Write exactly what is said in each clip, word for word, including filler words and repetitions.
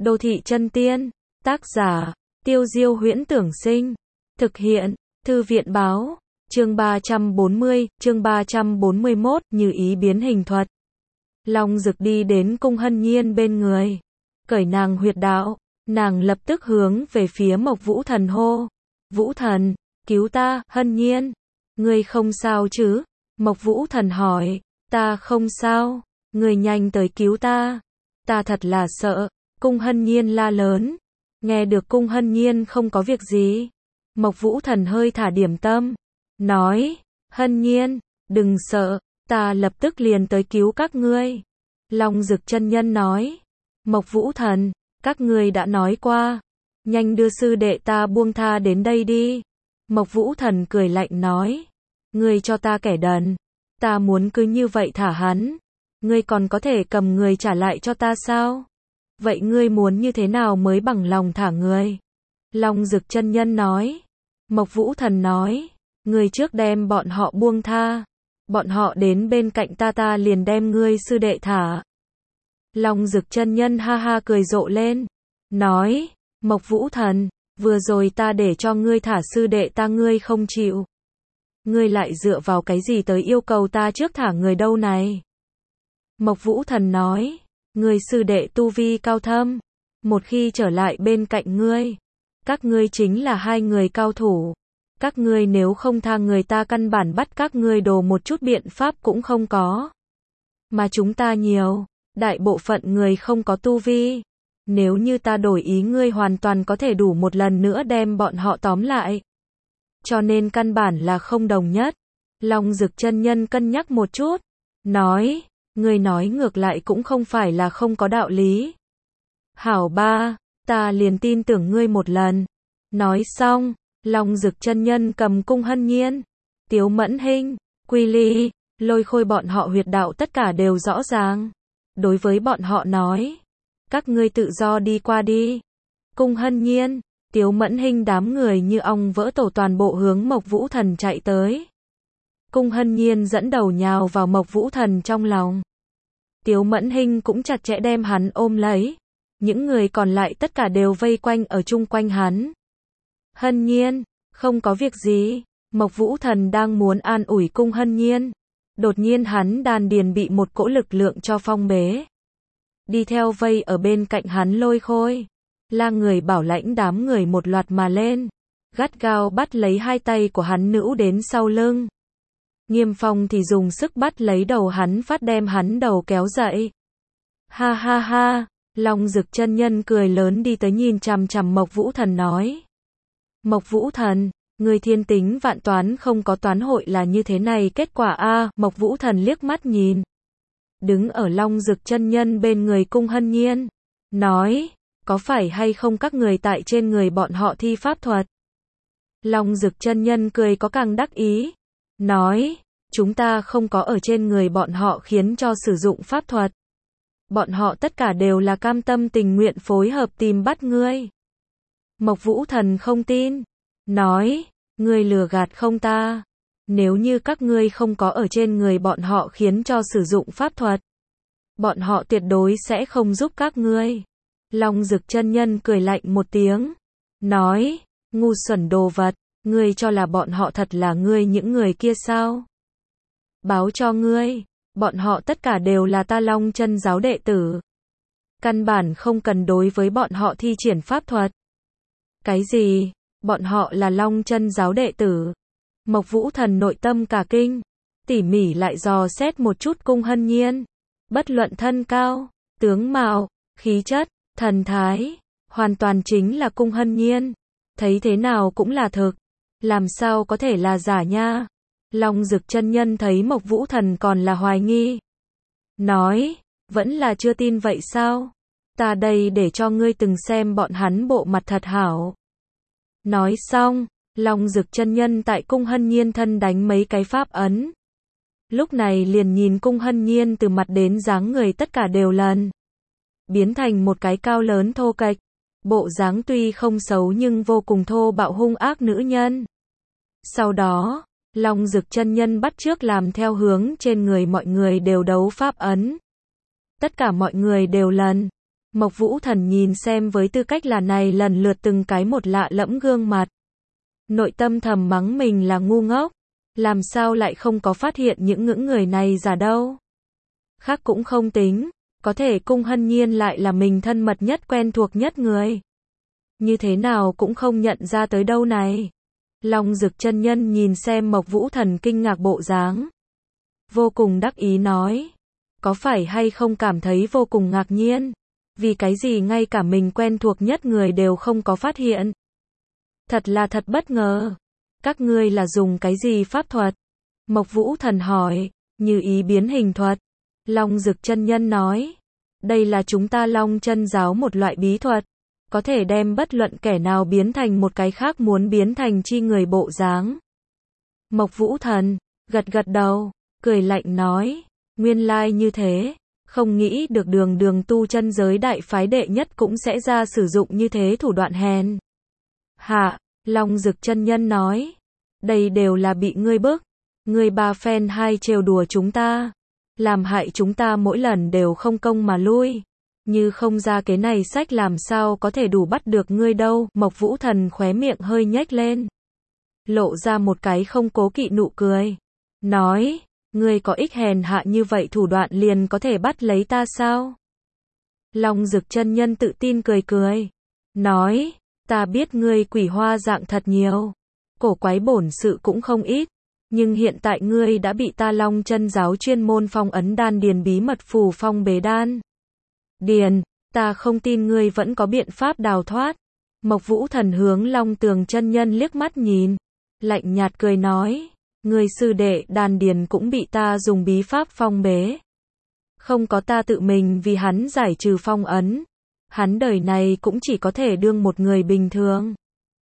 Đô thị chân tiên, tác giả, Tiêu Diêu Huyễn Tưởng Sinh, thực hiện, Thư viện báo, chương ba trăm bốn mươi, chương ba trăm bốn mươi mốt, như ý biến hình thuật. Long Dực đi đến Cung Hân Nhiên bên người, cởi nàng huyệt đạo, nàng lập tức hướng về phía Mộc Vũ Thần hô, Vũ Thần, cứu ta, Hân Nhiên, ngươi không sao chứ? Mộc Vũ Thần hỏi, ta không sao, ngươi nhanh tới cứu ta, ta thật là sợ. Cung Hân Nhiên la lớn, nghe được Cung Hân Nhiên không có việc gì, Mộc Vũ Thần hơi thả điểm tâm, nói, Hân Nhiên, đừng sợ, ta lập tức liền tới cứu các ngươi. Long Dực chân nhân nói, Mộc Vũ Thần, các ngươi đã nói qua, nhanh đưa sư đệ ta buông tha đến đây đi. Mộc Vũ Thần cười lạnh nói, ngươi cho ta kẻ đần, ta muốn cứ như vậy thả hắn, ngươi còn có thể cầm người trả lại cho ta sao? Vậy ngươi muốn như thế nào mới bằng lòng thả người? Long Dực chân nhân nói. Mộc Vũ Thần nói, ngươi trước đem bọn họ buông tha, bọn họ đến bên cạnh ta ta liền đem ngươi sư đệ thả. Long Dực chân nhân ha ha cười rộ lên, nói, Mộc Vũ Thần, vừa rồi ta để cho ngươi thả sư đệ ta ngươi không chịu. Ngươi lại dựa vào cái gì tới yêu cầu ta trước thả người đâu này? Mộc Vũ Thần nói, ngươi sư đệ tu vi cao thâm, một khi trở lại bên cạnh ngươi, các ngươi chính là hai người cao thủ, các ngươi nếu không tha người ta căn bản bắt các ngươi đồ một chút biện pháp cũng không có. Mà chúng ta nhiều, đại bộ phận người không có tu vi, nếu như ta đổi ý ngươi hoàn toàn có thể đủ một lần nữa đem bọn họ tóm lại. Cho nên căn bản là không đồng nhất. Long Dực chân nhân cân nhắc một chút, nói, ngươi nói ngược lại cũng không phải là không có đạo lý. Hảo ba, ta liền tin tưởng ngươi một lần. Nói xong, Long Dực chân nhân cầm Cung Hân Nhiên, Tiếu Mẫn Hinh, Quy Ly, Lôi Khôi bọn họ huyệt đạo tất cả đều rõ ràng. Đối với bọn họ nói, các ngươi tự do đi qua đi. Cung Hân Nhiên, Tiếu Mẫn Hinh đám người như ong vỡ tổ toàn bộ hướng Mộc Vũ Thần chạy tới. Cung Hân Nhiên dẫn đầu nhào vào Mộc Vũ Thần trong lòng. Tiếu Mẫn Hinh cũng chặt chẽ đem hắn ôm lấy. Những người còn lại tất cả đều vây quanh ở chung quanh hắn. Hân Nhiên, không có việc gì. Mộc Vũ Thần đang muốn an ủi Cung Hân Nhiên. Đột nhiên hắn đan điền bị một cỗ lực lượng cho phong bế. Đi theo vây ở bên cạnh hắn Lôi Khôi. La người bảo lãnh đám người một loạt mà lên. Gắt gao bắt lấy hai tay của hắn nữ đến sau lưng. Nghiêm Phong thì dùng sức bắt lấy đầu hắn phát đem hắn đầu kéo dậy. Ha ha ha, Long Dực chân nhân cười lớn đi tới nhìn chằm chằm Mộc Vũ Thần nói. Mộc Vũ Thần, người thiên tính vạn toán không có toán hội là như thế này kết quả a. Mộc Vũ Thần liếc mắt nhìn. Đứng ở Long Dực chân nhân bên người Cung Hân Nhiên. Nói, có phải hay không các người tại trên người bọn họ thi pháp thuật? Long Dực chân nhân cười có càng đắc ý. Nói, chúng ta không có ở trên người bọn họ khiến cho sử dụng pháp thuật. Bọn họ tất cả đều là cam tâm tình nguyện phối hợp tìm bắt ngươi. Mộc Vũ Thần không tin. Nói, ngươi lừa gạt không ta. Nếu như các ngươi không có ở trên người bọn họ khiến cho sử dụng pháp thuật, bọn họ tuyệt đối sẽ không giúp các ngươi. Long Dực chân nhân cười lạnh một tiếng. Nói, ngu xuẩn đồ vật, ngươi cho là bọn họ thật là ngươi những người kia sao? Báo cho ngươi, bọn họ tất cả đều là ta Long Chân giáo đệ tử. Căn bản không cần đối với bọn họ thi triển pháp thuật. Cái gì? Bọn họ là Long Chân giáo đệ tử? Mộc Vũ Thần nội tâm cả kinh, tỉ mỉ lại dò xét một chút Cung Hân Nhiên. Bất luận thân cao, tướng mạo, khí chất, thần thái, hoàn toàn chính là Cung Hân Nhiên. Thấy thế nào cũng là thực, làm sao có thể là giả nha? Long Dực chân nhân thấy Mộc Vũ Thần còn là hoài nghi. Nói, vẫn là chưa tin vậy sao? Ta đây để cho ngươi từng xem bọn hắn bộ mặt thật hảo. Nói xong, Long Dực chân nhân tại Cung Hân Nhiên thân đánh mấy cái pháp ấn. Lúc này liền nhìn Cung Hân Nhiên từ mặt đến dáng người tất cả đều lần biến thành một cái cao lớn thô kệch, bộ dáng tuy không xấu nhưng vô cùng thô bạo hung ác nữ nhân. Sau đó, Long Dực chân nhân bắt chước làm theo hướng trên người mọi người đều đấu pháp ấn. Tất cả mọi người đều lần Mộc Vũ Thần nhìn xem với tư cách là này lần lượt từng cái một lạ lẫm gương mặt. Nội tâm thầm mắng mình là ngu ngốc. Làm sao lại không có phát hiện những ngưỡng người này giả đâu. Khác cũng không tính. Có thể Cung Hân Nhiên lại là mình thân mật nhất quen thuộc nhất người. Như thế nào cũng không nhận ra tới đâu này. Long Dực chân nhân nhìn xem Mộc Vũ Thần kinh ngạc bộ dáng. Vô cùng đắc ý nói. Có phải hay không cảm thấy vô cùng ngạc nhiên? Vì cái gì ngay cả mình quen thuộc nhất người đều không có phát hiện? Thật là thật bất ngờ. Các ngươi là dùng cái gì pháp thuật? Mộc Vũ Thần hỏi. Như ý biến hình thuật. Long Dực chân nhân nói. Đây là chúng ta Long Chân giáo một loại bí thuật. Có thể đem bất luận kẻ nào biến thành một cái khác muốn biến thành chi người bộ dáng. Mộc Vũ Thần gật gật đầu, cười lạnh nói. Nguyên lai như thế. Không nghĩ được đường đường tu chân giới đại phái đệ nhất cũng sẽ ra sử dụng như thế thủ đoạn hèn. Hạ, Long Dực chân nhân nói. Đây đều là bị ngươi bức. Ngươi ba phen hai trêu đùa chúng ta. Làm hại chúng ta mỗi lần đều không công mà lui. Như không ra cái này sách làm sao có thể đủ bắt được ngươi đâu. Mộc Vũ Thần khóe miệng hơi nhếch lên. Lộ ra một cái không cố kỵ nụ cười. Nói, ngươi có ích hèn hạ như vậy thủ đoạn liền có thể bắt lấy ta sao? Long Dực chân nhân tự tin cười cười. Nói, ta biết ngươi quỷ hoa dạng thật nhiều. Cổ quái bổn sự cũng không ít. Nhưng hiện tại ngươi đã bị ta Long Chân giáo chuyên môn phong ấn đan điền bí mật phù phong bế đan. Điền, ta không tin ngươi vẫn có biện pháp đào thoát. Mộc Vũ Thần hướng Long Tường chân nhân liếc mắt nhìn. Lạnh nhạt cười nói. Ngươi sư đệ đan điền cũng bị ta dùng bí pháp phong bế. Không có ta tự mình vì hắn giải trừ phong ấn. Hắn đời này cũng chỉ có thể đương một người bình thường.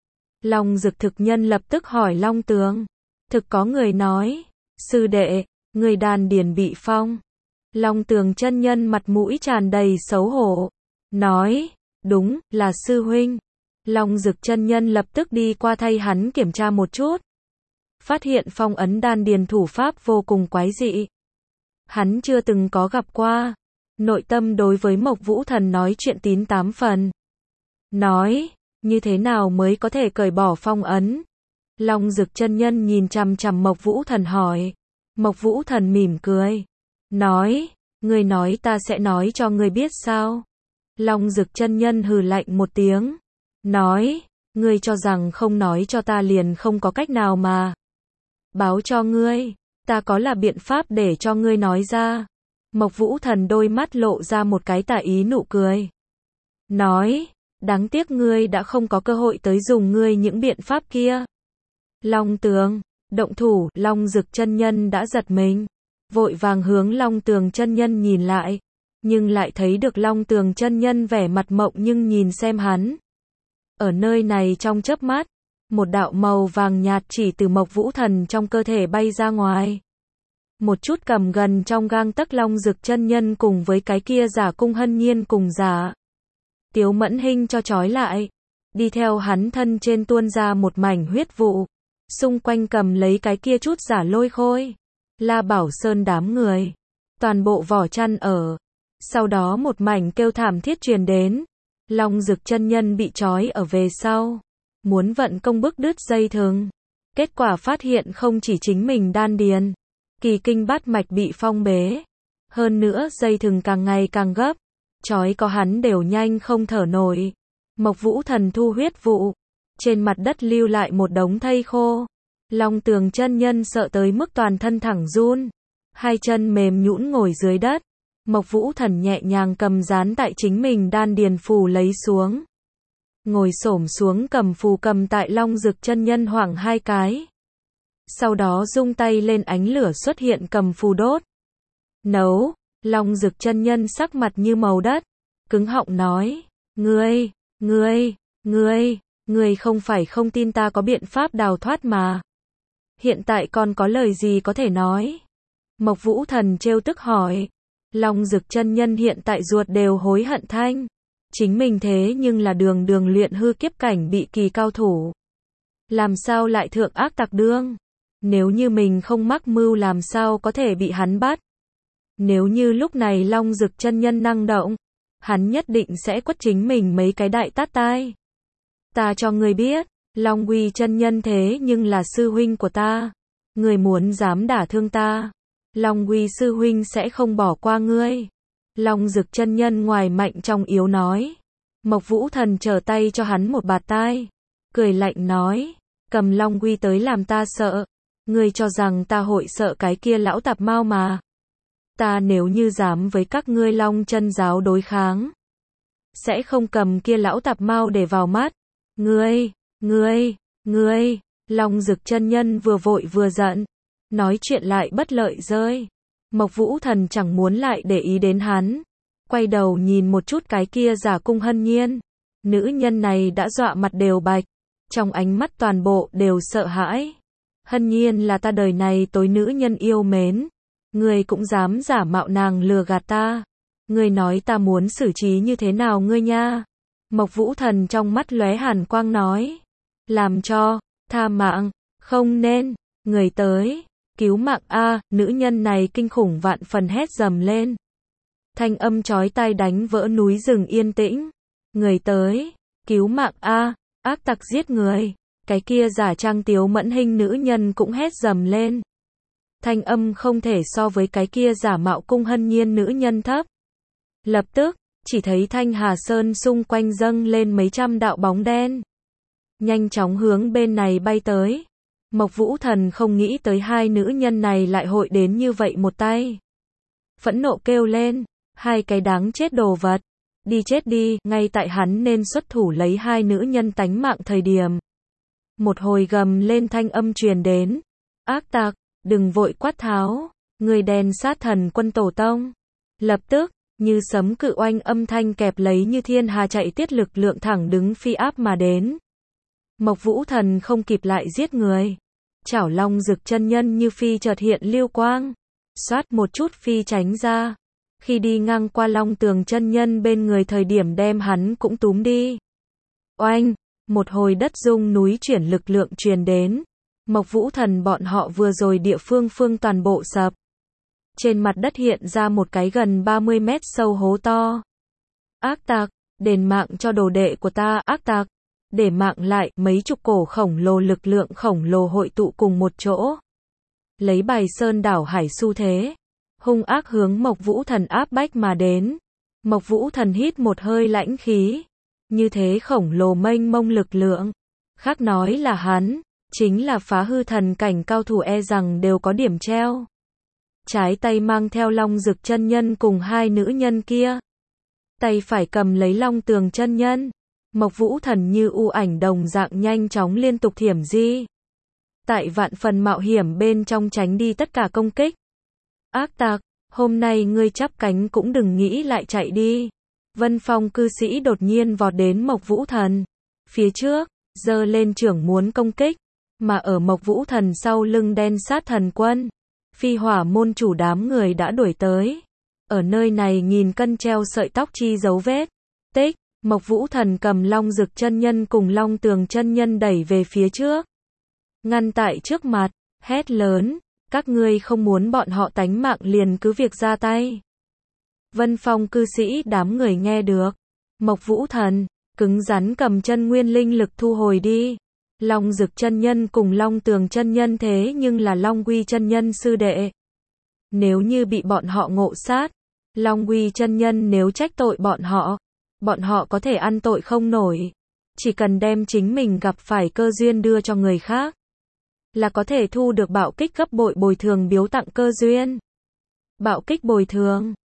Long Dực thực nhân lập tức hỏi Long Tường. Thực có người nói. Sư đệ, người đan điền bị phong. Long Tường chân nhân mặt mũi tràn đầy xấu hổ. Nói, đúng, là sư huynh. Long Dực chân nhân lập tức đi qua thay hắn kiểm tra một chút. Phát hiện phong ấn đan điền thủ pháp vô cùng quái dị. Hắn chưa từng có gặp qua. Nội tâm đối với Mộc Vũ Thần nói chuyện tín tám phần. Nói, như thế nào mới có thể cởi bỏ phong ấn? Long Dực chân nhân nhìn chằm chằm Mộc Vũ Thần hỏi. Mộc Vũ Thần mỉm cười. Nói, ngươi nói ta sẽ nói cho ngươi biết sao? Long Dực chân nhân hừ lạnh một tiếng. Nói, ngươi cho rằng không nói cho ta liền không có cách nào mà. Báo cho ngươi, ta có là biện pháp để cho ngươi nói ra. Mộc Vũ Thần đôi mắt lộ ra một cái tà ý nụ cười. Nói, đáng tiếc ngươi đã không có cơ hội tới dùng ngươi những biện pháp kia. Long Tường, động thủ, Long Dực chân nhân đã giật mình. Vội vàng hướng Long Tường chân nhân nhìn lại. Nhưng lại thấy được Long Tường chân nhân vẻ mặt mộng nhưng nhìn xem hắn. Ở nơi này trong chớp mắt, một đạo màu vàng nhạt chỉ từ Mộc Vũ Thần trong cơ thể bay ra ngoài. Một chút cầm gần trong gang tấc Long Dực chân nhân cùng với cái kia giả Cung Hân Nhiên cùng giả. Tiếu Mẫn Hinh cho trói lại. Đi theo hắn thân trên tuôn ra một mảnh huyết vụ. Xung quanh cầm lấy cái kia chút giả Lôi Khôi. La Bảo Sơn đám người. Toàn bộ vỏ chăn ở. Sau đó một mảnh kêu thảm thiết truyền đến. Long Dực chân nhân bị trói ở về sau. Muốn vận công bức đứt dây thừng. Kết quả phát hiện không chỉ chính mình đan điền. Kỳ kinh bát mạch bị phong bế. Hơn nữa dây thừng càng ngày càng gấp. Trói có hắn đều nhanh không thở nổi. Mộc Vũ Thần thu huyết vụ. Trên mặt đất lưu lại một đống thây khô. Long Tường chân nhân sợ tới mức toàn thân thẳng run. Hai chân mềm nhũn ngồi dưới đất. Mộc Vũ Thần nhẹ nhàng cầm dán tại chính mình đan điền phù lấy xuống. Ngồi xổm xuống cầm phù cầm tại Long Dực chân nhân hoảng hai cái. Sau đó rung tay lên ánh lửa xuất hiện cầm phù đốt. Nấu, Long Dực chân nhân sắc mặt như màu đất. Cứng họng nói, ngươi, ngươi, ngươi, ngươi không phải không tin ta có biện pháp đào thoát mà. Hiện tại còn có lời gì có thể nói? Mộc Vũ Thần trêu tức hỏi. Long Dực chân nhân hiện tại ruột đều hối hận thanh. Chính mình thế nhưng là đường đường luyện hư kiếp cảnh bị kỳ cao thủ. Làm sao lại thượng ác tặc đương? Nếu như mình không mắc mưu làm sao có thể bị hắn bắt? Nếu như lúc này Long Dực chân nhân năng động, hắn nhất định sẽ quất chính mình mấy cái đại tát tai. Ta cho ngươi biết, Long Uy chân nhân thế nhưng là sư huynh của ta. Ngươi muốn dám đả thương ta, Long Uy sư huynh sẽ không bỏ qua ngươi. Long Dực chân nhân ngoài mạnh trong yếu nói. Mộc Vũ Thần trở tay cho hắn một bạt tai, cười lạnh nói, cầm Long Uy tới làm ta sợ. Ngươi cho rằng ta hội sợ cái kia lão tạp mao mà. Ta nếu như dám với các ngươi Long chân giáo đối kháng, sẽ không cầm kia lão tạp mao để vào mắt. Ngươi, ngươi, ngươi, Long Dực chân nhân vừa vội vừa giận, nói chuyện lại bất lợi rơi. Mộc Vũ Thần chẳng muốn lại để ý đến hắn, quay đầu nhìn một chút cái kia giả cung Hân Nhiên. Nữ nhân này đã dọa mặt đều bạch, trong ánh mắt toàn bộ đều sợ hãi. Hân Nhiên là ta đời này tối nữ nhân yêu mến, ngươi cũng dám giả mạo nàng lừa gạt ta. Ngươi nói ta muốn xử trí như thế nào ngươi nha? Mộc Vũ Thần trong mắt lóe hàn quang nói, làm cho, tha mạng, không nên, người tới, cứu mạng a. Nữ nhân này kinh khủng vạn phần hét dầm lên. Thanh âm chói tai đánh vỡ núi rừng yên tĩnh. Người tới, cứu mạng a, ác tặc giết người. Cái kia giả trang Tiếu Mẫn Hinh nữ nhân cũng hét dầm lên. Thanh âm không thể so với cái kia giả mạo cung Hân Nhiên nữ nhân thấp. Lập tức, chỉ thấy Thanh Hà Sơn xung quanh dâng lên mấy trăm đạo bóng đen, nhanh chóng hướng bên này bay tới. Mộc Vũ Thần không nghĩ tới hai nữ nhân này lại hội đến như vậy một tay. Phẫn nộ kêu lên, hai cái đáng chết đồ vật, đi chết đi. Ngay tại hắn nên xuất thủ lấy hai nữ nhân tánh mạng thời điểm, một hồi gầm lên thanh âm truyền đến, ác tặc, đừng vội quát tháo, người đèn sát thần quân tổ tông. Lập tức, như sấm cự oanh âm thanh kẹp lấy như thiên hà chạy tiết lực lượng thẳng đứng phi áp mà đến. Mộc Vũ Thần không kịp lại giết người, chảo Long Dực chân nhân như phi chợt hiện lưu quang, xoát một chút phi tránh ra. Khi đi ngang qua Long Tường chân nhân bên người thời điểm đem hắn cũng túm đi. Oanh, một hồi đất rung núi chuyển lực lượng truyền đến. Mộc Vũ Thần bọn họ vừa rồi địa phương phương toàn bộ sập. Trên mặt đất hiện ra một cái gần ba mươi mét sâu hố to. Ác tặc, đền mạng cho đồ đệ của ta. Ác tặc, để mạng lại. Mấy chục cổ khổng lồ lực lượng khổng lồ hội tụ cùng một chỗ, lấy bài sơn đảo hải xu thế, hung ác hướng Mộc Vũ Thần áp bách mà đến. Mộc Vũ Thần hít một hơi lãnh khí, như thế khổng lồ mênh mông lực lượng, khác nói là hắn, chính là phá hư thần cảnh cao thủ e rằng đều có điểm treo. Trái tay mang theo Long Dực chân nhân cùng hai nữ nhân kia, tay phải cầm lấy Long Tường chân nhân. Mộc Vũ Thần như u ảnh đồng dạng nhanh chóng liên tục thiểm di, tại vạn phần mạo hiểm bên trong tránh đi tất cả công kích. Ác tặc, hôm nay ngươi chắp cánh cũng đừng nghĩ lại chạy đi. Vân Phong cư sĩ đột nhiên vọt đến Mộc Vũ Thần phía trước, giơ lên trưởng muốn công kích, mà ở Mộc Vũ Thần sau lưng đen sát thần quân, Phi Hỏa môn chủ đám người đã đuổi tới. Ở nơi này nghìn cân treo sợi tóc chi dấu vết. Tích, Mộc Vũ Thần cầm Long Dực chân nhân cùng Long Tường chân nhân đẩy về phía trước, ngăn tại trước mặt, hét lớn, các ngươi không muốn bọn họ tánh mạng liền cứ việc ra tay. Vân Phong cư sĩ đám người nghe được, Mộc Vũ Thần cứng rắn cầm chân nguyên linh lực thu hồi đi. Long Dực chân nhân cùng Long Tường chân nhân thế nhưng là Long Uy chân nhân sư đệ. Nếu như bị bọn họ ngộ sát, Long Uy chân nhân nếu trách tội bọn họ, bọn họ có thể ăn tội không nổi. Chỉ cần đem chính mình gặp phải cơ duyên đưa cho người khác, là có thể thu được bạo kích gấp bội bồi thường biếu tặng cơ duyên. Bạo kích bồi thường